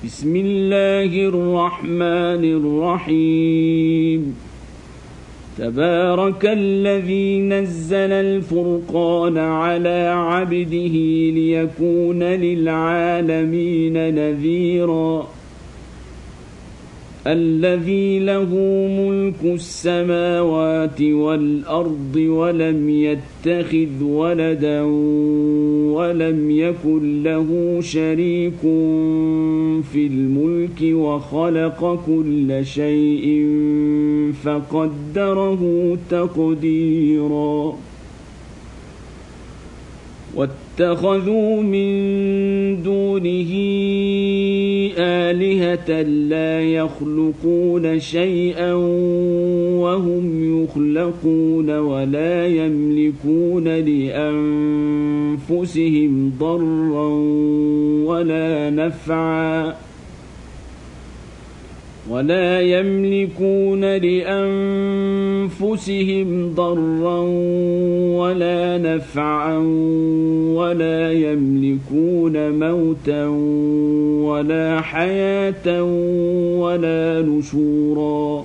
بسم الله الرحمن الرحيم تبارك الذي نزل الفرقان على عبده ليكون للعالمين نذيرا الذي له ملك السماوات والأرض ولم يتخذ ولدا ولم يكن له شريك في الملك وخلق كل شيء فقدره تقديرا واتخذوا من دونه آلهة لا يخلقون شيئا وهم يخلقون ولا يملكون لأنفسهم ضرا ولا نفعا ولا يملكون موتا ولا حياة ولا نشورا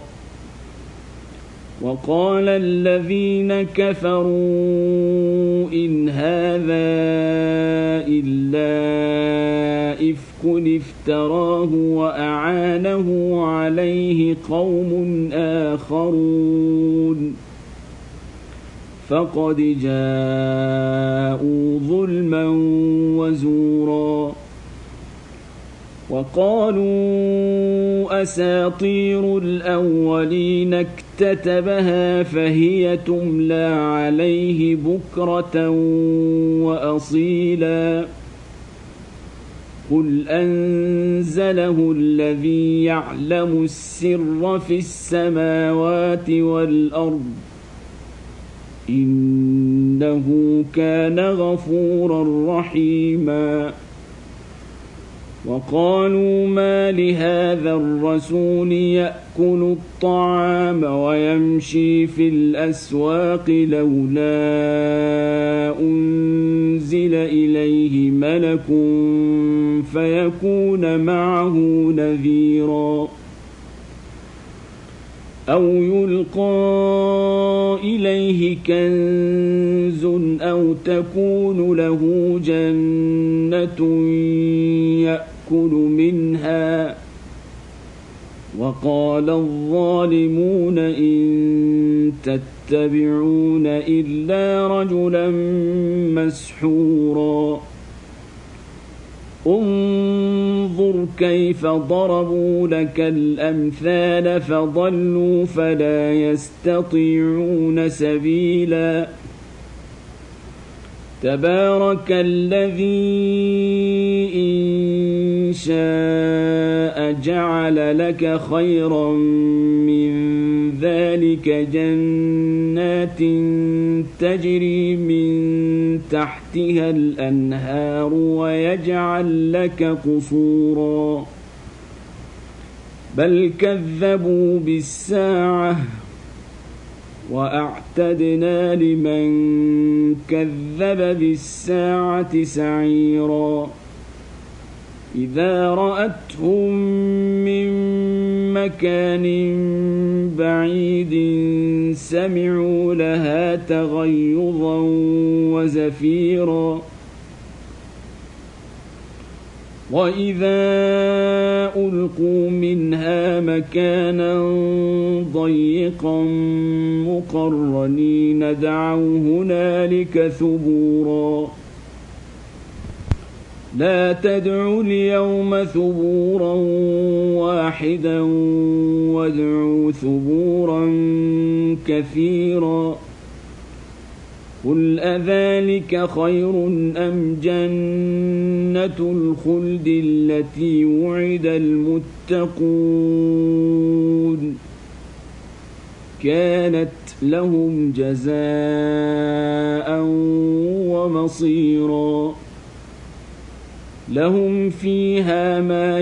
وقال الذين كفروا إن هذا إلا إفك افتراه وأعانه عليه قوم آخرون فقد جاءوا ظلما وزورا وقالوا أساطير الأولين اكتتبها فهي تملى عليه بكرة وأصيلا قل أنزله الذي يعلم السر في السماوات والأرض إنه كان غفورا رحيما وقالوا ما لهذا الرسول يأكل الطعام ويمشي في الأسواق لولا أنزل إليه ملك فيكون معه نذيرا أو يلقى إليه كنز أو تكون له جنة يأكل منها وقال الظالمون إن تتبعون إلا رجلا مسحورا انظر كيف ضربوا لك الأمثال فضلوا فلا يستطيعون سبيلا تبارك الذي إن شاء جعل لك خيرا من ذلك جنات تجري من تحتها الأنهار ويجعل لك قصورا بل كذبوا بالساعة وأعتدنا لمن كذب بالساعة سعيرا إذا رأتهم من مكان بعيد سمعوا لها تغيظا وزفيرا وإذا ألقوا منها مكانا ضيقا مقرنين دعوا هنالك ثبورا لا تدعوا اليوم ثبورا واحدا وادعوا ثبورا كثيرا قل أذلك خير أم جنة الخلد التي وعد المتقون كانت لهم جزاء ومصيرا لهم فيها ما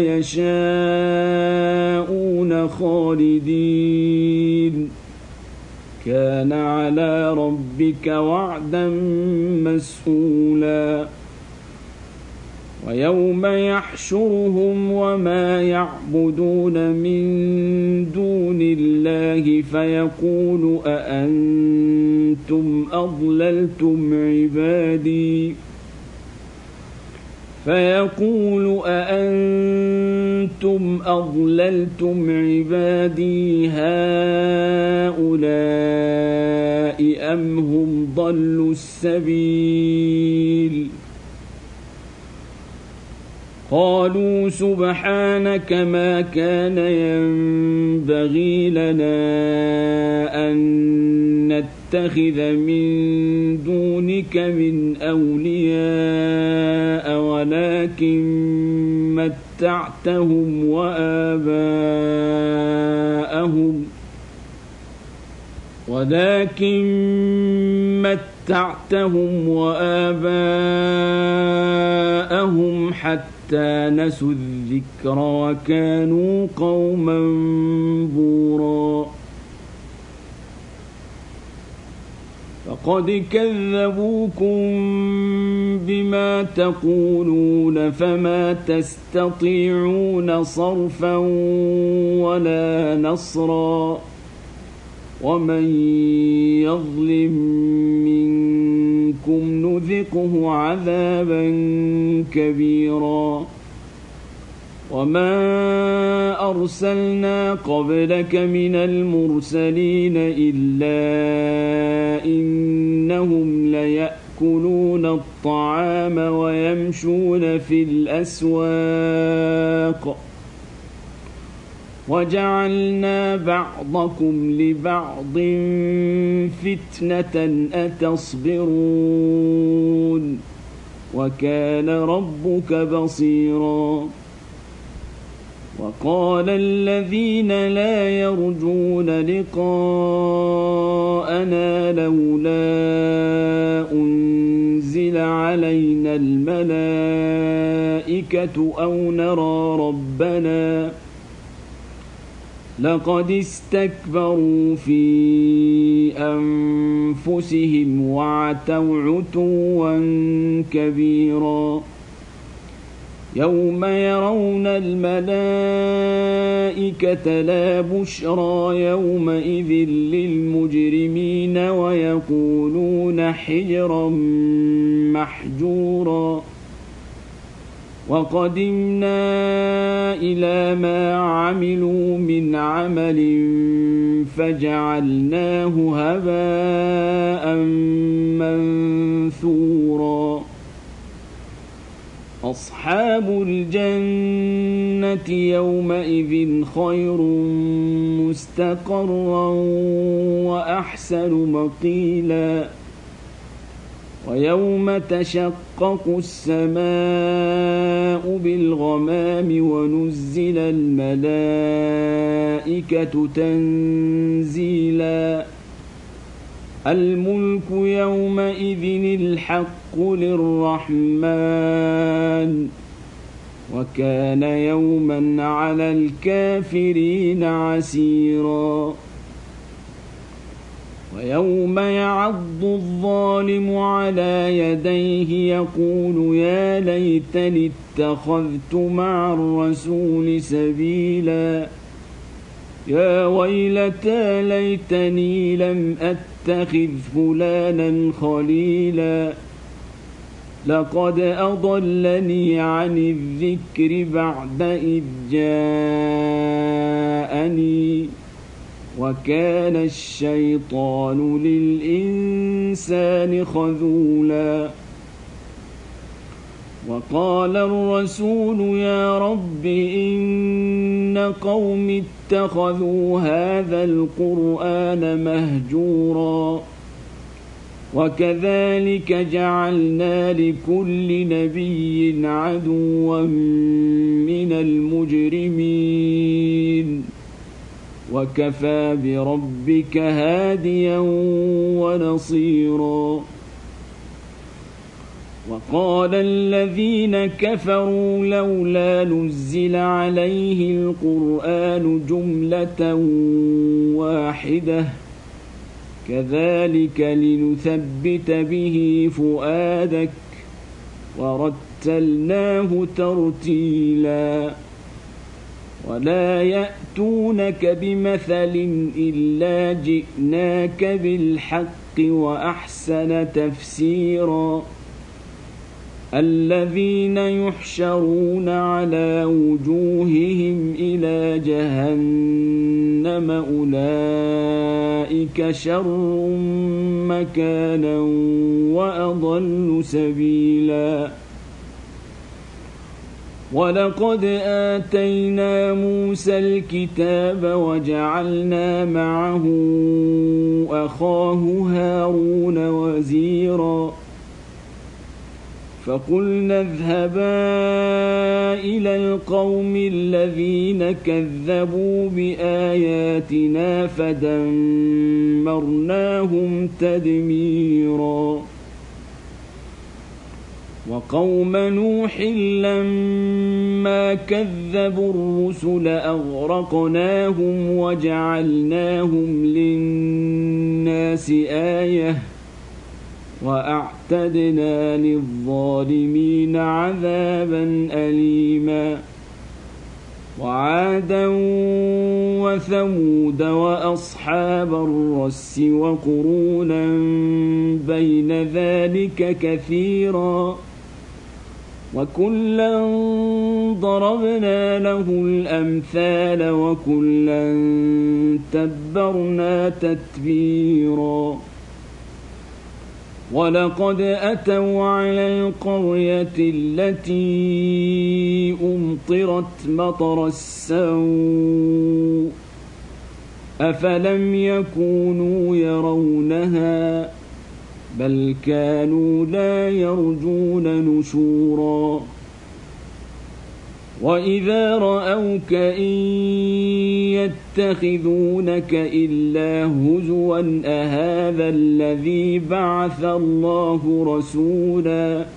يشاءون خالدين كان على ربك وعدا مسئولا ويوم يحشرهم وما يعبدون من دون الله فيقول أأنتم أضللتم عبادي هؤلاء أم هم ضلوا السبيل قالوا سبحانك ما كان ينبغي لنا أن نتخذ من دونك من أولياء ولكن متعتهم وآباءهم حتى نسوا الذكر وكانوا قوما بورا فقد كذبوكم بما تقولون فما تستطيعون صرفا ولا نصرا ومن يظلم منكم نذقه عذابا كبيرا وما أرسلنا قبلك من المرسلين إلا إنهم ليأكلون الطعام ويمشون في الأسواق وجعلنا بعضكم لبعض فتنة أتصبرون وكان ربك بصيرا وقال الذين لا يرجون لقاءنا لولا أنزل علينا الملائكة أو نرى ربنا لقد استكبروا في أنفسهم وعتوا عتوا كبيرا يوم يرون الملائكة لا بشرى يومئذ للمجرمين ويقولون حجرا محجورا وقدمنا إلى ما عملوا من عمل فجعلناه هباء منثورا أصحاب الجنة يومئذ خير مستقرا وأحسن مقيلا ويوم تشقق السماء بالغمام ونزل الملائكة تنزيلا الملك يومئذ الحق للرحمن وكان يوما على الكافرين عسيرا ويوم يعض الظالم على يديه يقول يا ليتني اتخذت مع الرسول سبيلا يا ويلتى ليتني لم أتخذ فلانا خليلا لقد أضلني عن الذكر بعد إذ جاءني وكان الشيطان للإنسان خذولا وقال الرسول يا رب إن قوم اتخذوا هذا القرآن مهجورا وكذلك جعلنا لكل نبي عدوا من المجرمين وكفى بربك هاديا ونصيرا وقال الذين كفروا لولا نزل عليه القرآن جملة واحدة كذلك لنثبت به فؤادك ورتلناه ورتلناه ترتيلا ولا يأتونك بمثل إلا جئناك بالحق وأحسن تفسيرا الذين يحشرون على وجوههم إلى جهنم أولئك شر مكانا وأضل سبيلا ولقد آتينا موسى الكتاب وجعلنا معه أخاه هارون وزيرا فقلنا اذهبا إلى القوم الذين كذبوا بآياتنا فدمرناهم تدميرا وقوم نوح لما كذبوا الرسل أغرقناهم وجعلناهم للناس آية وأعتدنا للظالمين عذابا أليما وعادا وثمود وأصحاب الرس وقرونا بين ذلك كثيرا وكلا ضربنا له الأمثال وكلا تبرنا تتبيرا ولقد أتوا على القرية التي أمطرت مطر السوء أفلم يكونوا يرونها بل كانوا لا يرجون نشورا وإذا رأوك إن يتخذونك إلا هزوا أهذا الذي بعث الله رسولا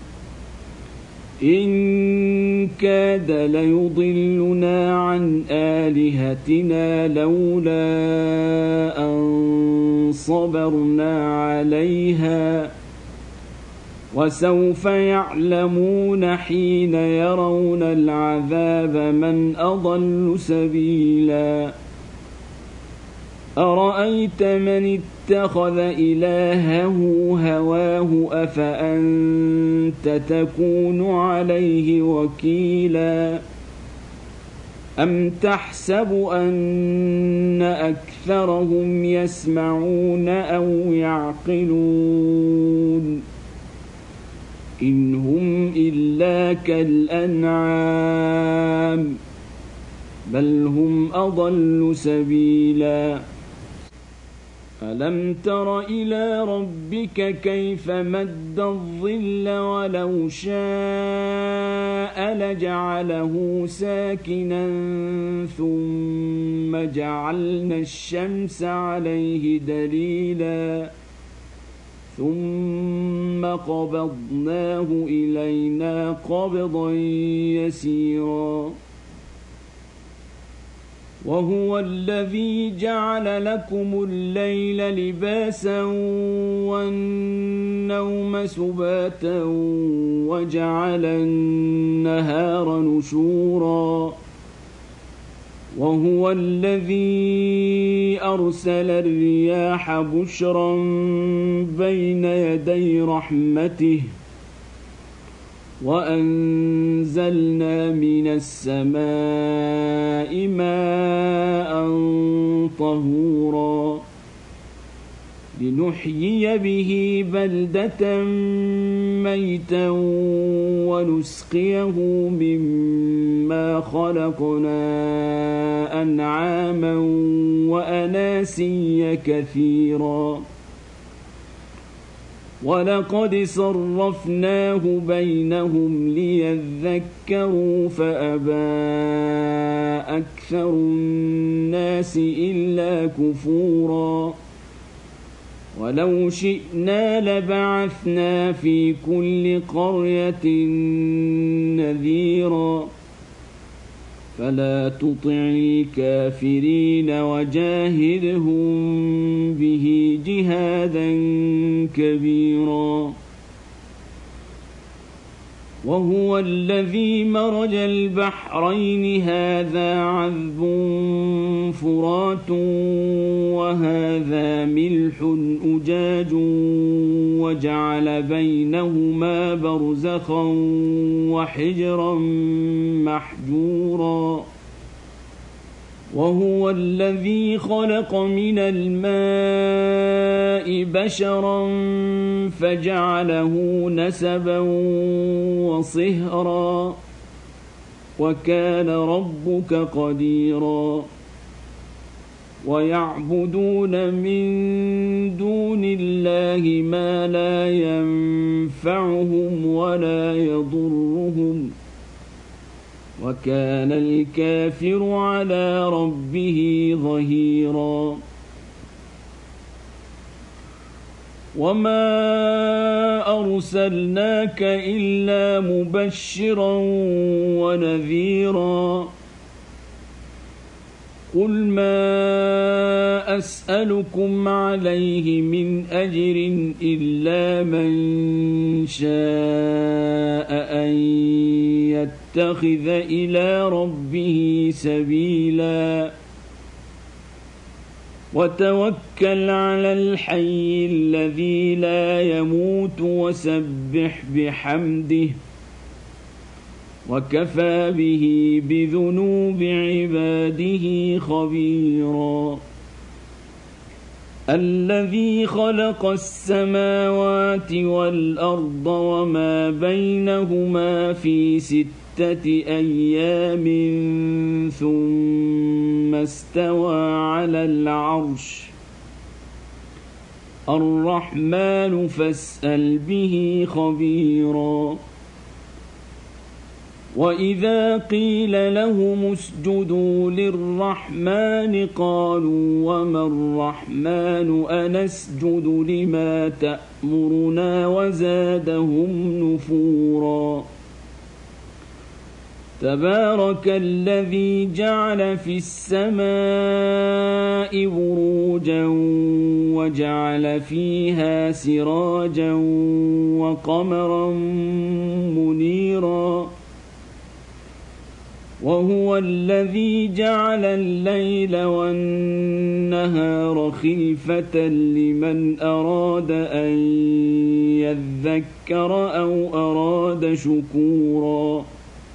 إن كاد ليضلنا عن آلهتنا لولا أن صبرنا عليها وسوف يعلمون حين يرون العذاب من أضل سبيلا أرأيت من اتخذ إلهه هواه أفأنت تكون عليه وكيلا أم تحسب أن أكثرهم يسمعون أو يعقلون إن هم إلا كالأنعام بل هم أضل سبيلا ألم تر إلى ربك كيف مد الظل ولو شاء لجعله ساكنا ثم جعلنا الشمس عليه دليلا ثم قبضناه إلينا قبضا يسيرا وهو الذي جعل لكم الليل لباسا والنوم سباتا وجعل النهار نشورا وهو الذي أرسل الرياح بشرا بين يدي رحمته وأنزلنا من السماء ماء طهورا لنحيي به بلدة ميتا ونسقيه مما خلقنا أنعاما وأناسيا كثيرا ولقد صرفناه بينهم ليذكروا فأبى أكثر الناس إلا كفورا ولو شئنا لبعثنا في كل قرية نذيرا فلا تطع الكافرين وجاهدهم به جهادا كبيرا وهو الذي مرج البحرين هذا عذب فرات وهذا ملح أجاج وجعل بينهما برزخا وحجرا محجورا وهو الذي خلق من الماء بشرا فجعله نسبا وصهرا وكان ربك قديرا ويعبدون من دون الله ما لا ينفعهم ولا يضرهم وكان الكافر على ربه ظهيرا وما أرسلناك إلا مبشرا ونذيرا قل ما أسألكم عليه من أجر إلا من شاء أن يتخذ إلى ربه سبيلا وتوكل على الحي الذي لا يموت وسبح بحمده وكفى به بذنوب عباده خبيرا الذي خلق السماوات والأرض وما بينهما في 6 أيام ثم استوى على العرش الرحمن فاسأل به خبيرا وإذا قيل لهم اسجدوا للرحمن قالوا وما الرحمن أنسجد لما تأمرنا وزادهم نفورا تبارك الذي جعل في السماء بروجا وجعل فيها سراجا وقمرا منيرا وهو الذي جعل الليل والنهار خلفة لمن أراد أن يذكر أو أراد شكورا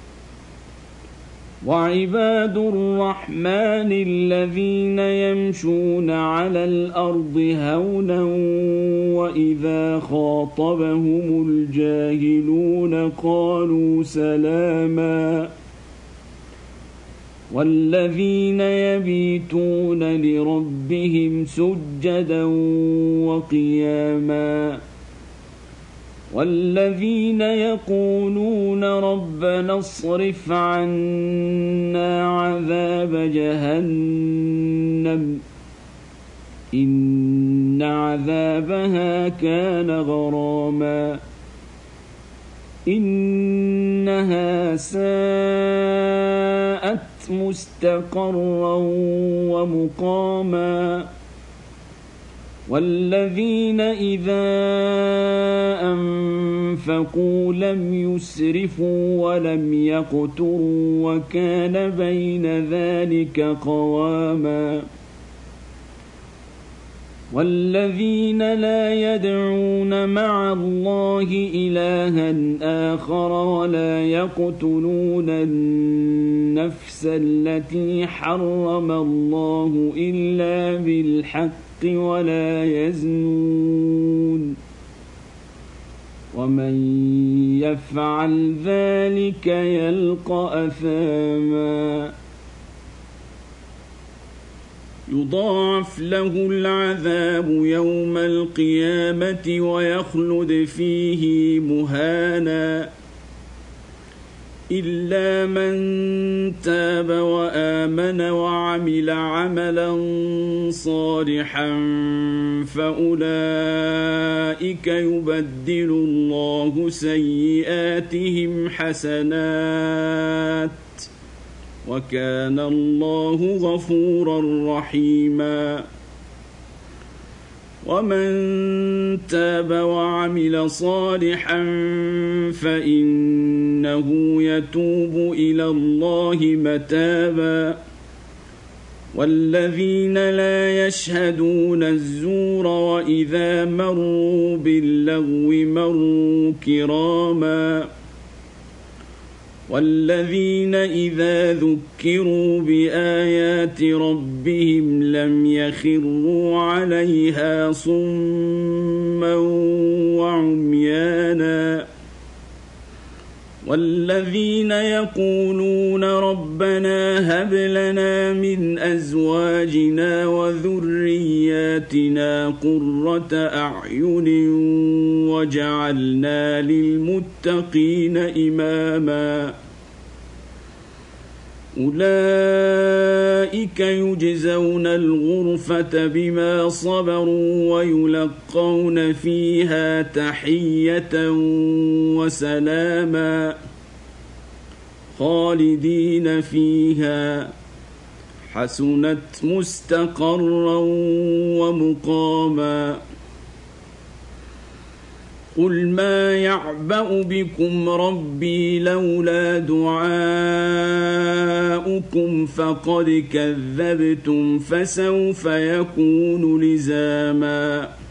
وعباد الرحمن الذين يمشون على الأرض هونا وإذا خاطبهم الجاهلون قالوا سلاما والذين يبيتون لربهم سجدا وقياما والذين يقولون ربنا اصرف عنا عذاب جهنم إن عذابها كان غراما إنها ساءت مستقرا ومقاما والذين إذا أنفقوا لم يسرفوا ولم يقتروا وكان بين ذلك قواما والذين لا يدعون مع الله إلها آخر ولا يقتلون النفس التي حرم الله إلا بالحق ولا يزنون ومن يفعل ذلك يلقى أثاما يضاعف له العذاب يوم القيامة ويخلد فيه مهانا إلا من تاب وآمن وعمل عملا صالحا فأولئك يبدل الله سيئاتهم حسنات وكان الله غفورا رحيما ومن تاب وعمل صالحا فإنه يتوب إلى الله متابا والذين لا يشهدون الزور وإذا مروا باللغو مروا كراما والذين إذا ذكروا بآيات ربهم لم يخروا عليها صما وعميانا والذين يقولون ربنا هب لنا من أزواجنا وذرياتنا قرة أعين وجعلنا للمتقين إماما أولئك يجزون الغرفة بما صبروا ويلقون فيها تحية وسلاما خالدين فيها حسنت مستقرا ومقاما قل ما يعبأ بكم ربي لولا دعاؤكم فقد كذبتم فسوف يكون لزاما